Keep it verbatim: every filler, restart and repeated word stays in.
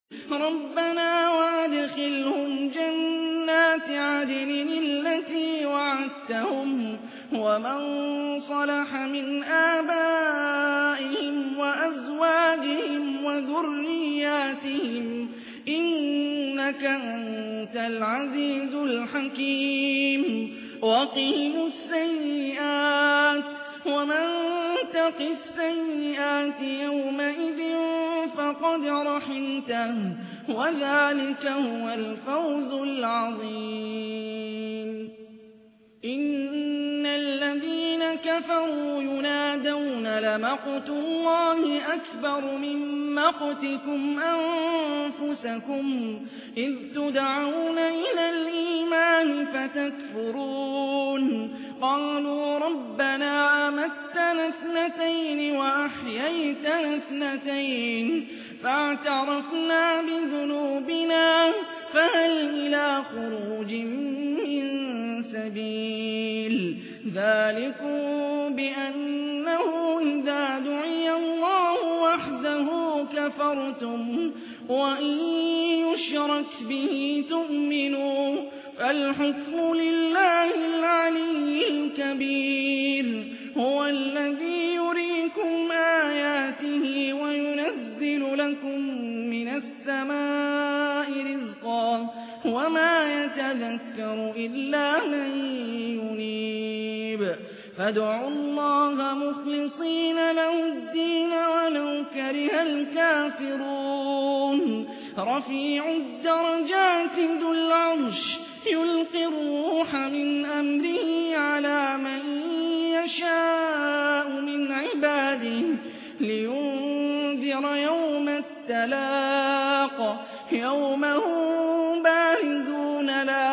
رَبَّنَا وَأَدْخِلْهُمْ جَنَّاتِ عَدْنٍ الَّتِي وَعَدتَّهُمْ وَمَن صَلَحَ مِنْ آبَائِهِمْ وَأَزْوَاجِهِمْ وَذُرِّيَّاتِهِمْ ۚ إِنَّكَ أَنتَ الْعَزِيزُ الْحَكِيمُ وَقِهِمُ السَّيِّئَاتِ ۚ وَمَن تَقِ السَّيِّئَاتِ يَوْمَئِذٍ فَقَدْ رَحِمْتَهُ ۚ وَذَٰلِكَ هُوَ الْفَوْزُ الْعَظِيمُ إِنَّ الَّذِينَ كَفَرُوا يُنَادَوْنَ لَمَقْتُ اللَّهِ أَكْبَرُ مِن مَّقْتِكُمْ أَنفُسَكُمْ إِذْ تُدْعَوْنَ إِلَى الْإِيمَانِ فَتَكْفُرُونَ قَالُوا رَبَّنَا أَمَتَّنَا اثْنَتَيْنِ وَأَحْيَيْتَنَا اثْنَتَيْنِ فَاعْتَرَفْنَا بِذُنُوبِنَا فَهَلْ إِلَىٰ خُرُوجٍ مِّن سَبِيلٍ ذَٰلِكُم بِأَنَّهُ إِذَا دُعِيَ اللَّهُ وَحْدَهُ كَفَرْتُمْ وَإِن يُشْرَكْ بِهِ تُؤْمِنُوا فَالْحُكْمُ لِلَّهِ الْعَلِيِّ الْكَبِيرِ هُوَ الَّذِي يُرِيكُمْ آيَاتِهِ وَيُنَزِّلُ لَكُم مِّنَ السَّمَاءِ رِزْقًا وَمَا يَتَذَكَّرُ إِلَّا مَن يُنِيبُ فَادْعُوا اللَّهَ مُخْلِصِينَ لَهُ الدِّينَ وَلَوْ كَرِهَ الْكَافِرُونَ رَفِيعُ الدَّرَجَاتِ ذُو الْعَرْشِ يُلْقِي الرُّوحَ مِنْ أَمْرِهِ عَلَىٰ مَن يَشَاءُ مِنْ عِبَادِهِ لِيُنذِرَ يَوْمَ التَّلَاقِ يَوْمَ هُم بَارِزُونَ لَا